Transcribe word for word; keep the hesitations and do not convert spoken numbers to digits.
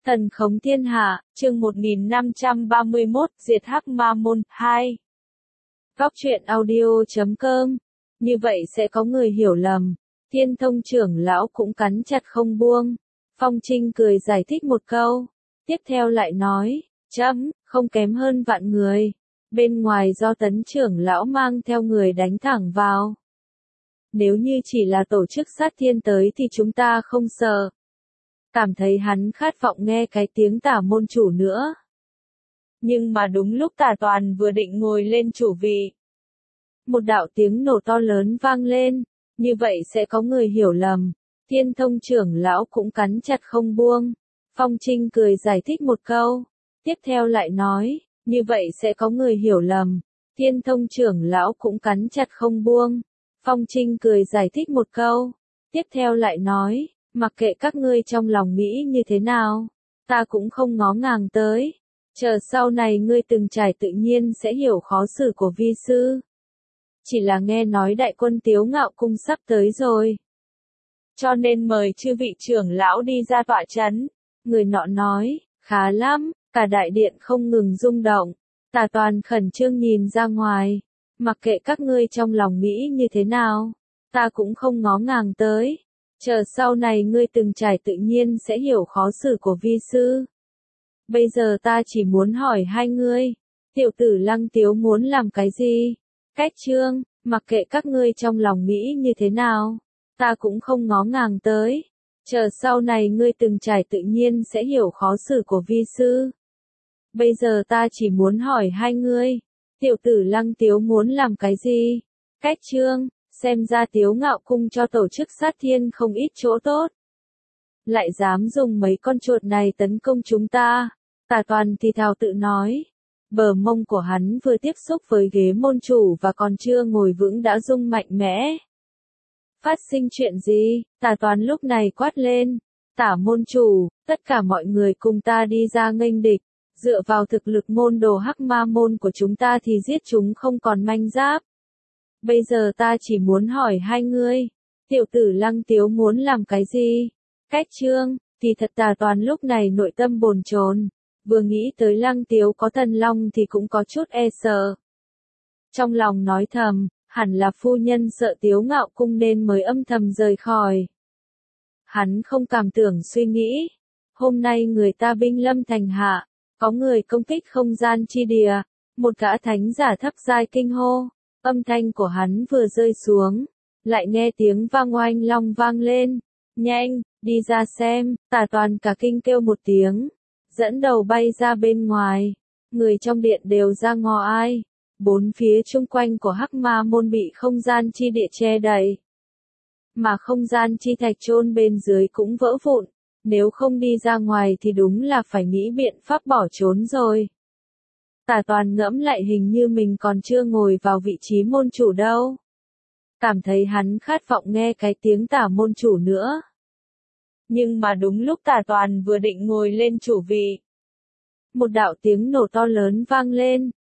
Thần khống thiên hạ, chương một nghìn năm trăm ba mươi mốt, diệt hắc ma môn, hai. Góc truyện audio chấm com. Như vậy sẽ có người hiểu lầm. Thiên Thông trưởng lão cũng cắn chặt không buông. Phong Trinh cười giải thích một câu. Tiếp theo lại nói, chấm, không kém hơn vạn người. Bên ngoài do Tấn trưởng lão mang theo người đánh thẳng vào. Nếu như chỉ là tổ chức sát thiên tới thì chúng ta không sợ. Cảm thấy hắn khát vọng nghe cái tiếng Tả môn chủ nữa. Nhưng mà đúng lúc Tả Toàn vừa định ngồi lên chủ vị. Một đạo tiếng nổ to lớn vang lên, như vậy sẽ có người hiểu lầm. Thiên Thông trưởng lão cũng cắn chặt không buông. Phong Trinh cười giải thích một câu. Tiếp theo lại nói, như vậy sẽ có người hiểu lầm. Thiên Thông trưởng lão cũng cắn chặt không buông. Phong Trinh cười giải thích một câu. Tiếp theo lại nói, mặc kệ các ngươi trong lòng nghĩ như thế nào, ta cũng không ngó ngàng tới. Chờ sau này ngươi từng trải tự nhiên sẽ hiểu khó xử của vi sư. Chỉ là nghe nói đại quân Tiếu Ngạo cung sắp tới rồi. Cho nên mời chư vị trưởng lão đi ra tọa trấn. Người nọ nói, khá lắm, cả đại điện không ngừng rung động. Tả Toàn khẩn trương nhìn ra ngoài. Mặc kệ các ngươi trong lòng nghĩ như thế nào, ta cũng không ngó ngàng tới. Chờ sau này ngươi từng trải tự nhiên sẽ hiểu khó xử của vi sư. Bây giờ ta chỉ muốn hỏi hai ngươi, tiểu tử Lăng Tiếu muốn làm cái gì? Cách trương, mặc kệ các ngươi trong lòng nghĩ như thế nào, ta cũng không ngó ngàng tới. Chờ sau này ngươi từng trải tự nhiên sẽ hiểu khó xử của vi sư. Bây giờ ta chỉ muốn hỏi hai ngươi, tiểu tử Lăng Tiếu muốn làm cái gì? Cách trương, xem ra Tiếu Ngạo cung cho tổ chức sát thiên không ít chỗ tốt. Lại dám dùng mấy con chuột này tấn công chúng ta. Tả Toàn thì thào tự nói. Bờ mông của hắn vừa tiếp xúc với ghế môn chủ và còn chưa ngồi vững đã rung mạnh mẽ. Phát sinh chuyện gì? Tả Toàn lúc này quát lên. Tả môn chủ, tất cả mọi người cùng ta đi ra nghênh địch. Dựa vào thực lực môn đồ hắc ma môn của chúng ta thì giết chúng không còn manh giáp. Bây giờ ta chỉ muốn hỏi hai ngươi, tiểu tử Lăng Tiếu muốn làm cái gì? Cách trương, thì thật Tả Toàn lúc này nội tâm bồn chồn, vừa nghĩ tới Lăng Tiếu có thần long thì cũng có chút e sợ. Trong lòng nói thầm, hẳn là phu nhân sợ Tiếu Ngạo cung nên mới âm thầm rời khỏi. Hắn không cảm tưởng suy nghĩ, hôm nay người ta binh lâm thành hạ, có người công kích không gian chi địa, một gã thánh giả thấp giai kinh hô. Âm thanh của hắn vừa rơi xuống, lại nghe tiếng vang oanh long vang lên. Nhanh, đi ra xem. Tả Toàn cả kinh kêu một tiếng, dẫn đầu bay ra bên ngoài. Người trong điện đều ra ngó ai. Bốn phía chung quanh của hắc ma môn bị không gian chi địa che đậy. Mà không gian chi thạch chôn bên dưới cũng vỡ vụn. Nếu không đi ra ngoài thì đúng là phải nghĩ biện pháp bỏ trốn rồi. Tả Toàn ngẫm lại hình như mình còn chưa ngồi vào vị trí môn chủ đâu. Cảm thấy hắn khát vọng nghe cái tiếng Tả môn chủ nữa. Nhưng mà đúng lúc Tả Toàn vừa định ngồi lên chủ vị. Một đạo tiếng nổ to lớn vang lên,